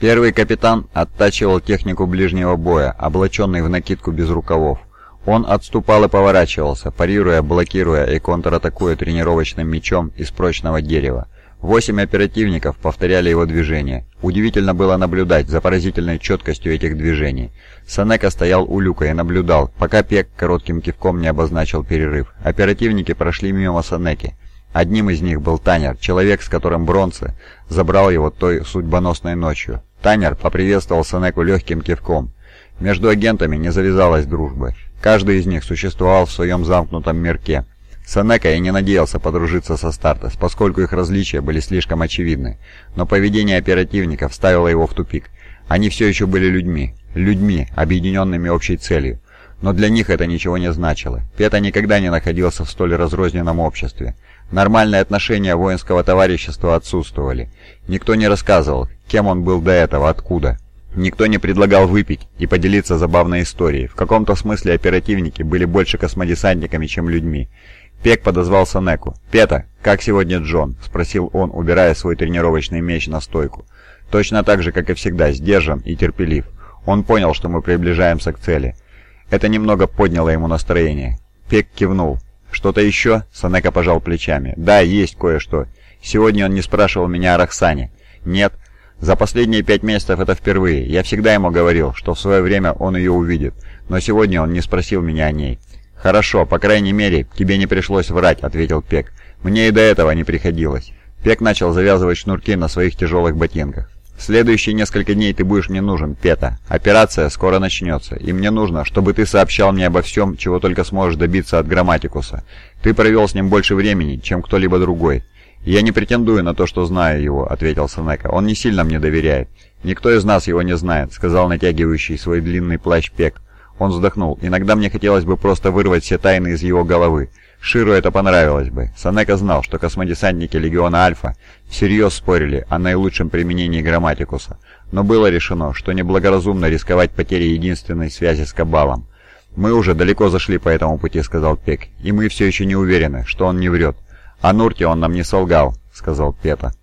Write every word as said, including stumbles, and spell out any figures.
Первый капитан оттачивал технику ближнего боя, облаченный в накидку без рукавов. Он отступал и поворачивался, парируя, блокируя и контратакуя тренировочным мечом из прочного дерева. Восемь оперативников повторяли его движения. Удивительно было наблюдать за поразительной четкостью этих движений. Сенека стоял у люка и наблюдал, пока Пек коротким кивком не обозначил перерыв. Оперативники прошли мимо Сенеки. Одним из них был Танер, человек, с которым Бронце забрал его той судьбоносной ночью. Танер поприветствовал Сенеку легким кивком. Между агентами не завязалась дружба. Каждый из них существовал в своем замкнутом мирке. Сенека и не надеялся подружиться со Стартес, поскольку их различия были слишком очевидны. Но поведение оперативников ставило его в тупик. Они все еще были людьми. Людьми, объединенными общей целью. Но для них это ничего не значило. Пета никогда не находился в столь разрозненном обществе. Нормальные отношения воинского товарищества отсутствовали. Никто не рассказывал, кем он был до этого, откуда. Никто не предлагал выпить и поделиться забавной историей. В каком-то смысле оперативники были больше космодесантниками, чем людьми. Пек подозвал Сенеку. «Пета, как сегодня Джон?» – спросил он, убирая свой тренировочный меч на стойку. Точно так же, как и всегда, сдержан и терпелив. Он понял, что мы приближаемся к цели. Это немного подняло ему настроение. Пек кивнул. «Что-то еще?» – Сенека пожал плечами. «Да, есть кое-что. Сегодня он не спрашивал меня о Роксане». «Нет. За последние пять месяцев это впервые. Я всегда ему говорил, что в свое время он ее увидит. Но сегодня он не спросил меня о ней». «Хорошо, по крайней мере, тебе не пришлось врать», — ответил Пек. «Мне и до этого не приходилось». Пек начал завязывать шнурки на своих тяжелых ботинках. «В следующие несколько дней ты будешь мне нужен, Пета. Операция скоро начнется, и мне нужно, чтобы ты сообщал мне обо всем, чего только сможешь добиться от Грамматикуса. Ты провел с ним больше времени, чем кто-либо другой». «Я не претендую на то, что знаю его», — ответил Сенека. «Он не сильно мне доверяет». «Никто из нас его не знает», — сказал натягивающий свой длинный плащ Пек. Он вздохнул. «Иногда мне хотелось бы просто вырвать все тайны из его головы. Ширу это понравилось бы». Сенека знал, что космодесантники Легиона Альфа всерьез спорили о наилучшем применении Грамматикуса, но было решено, что неблагоразумно рисковать потерей единственной связи с Кабалом. «Мы уже далеко зашли по этому пути», — сказал Пек, — «и мы все еще не уверены, что он не врет». «О Нурте он нам не солгал», — сказал Пета.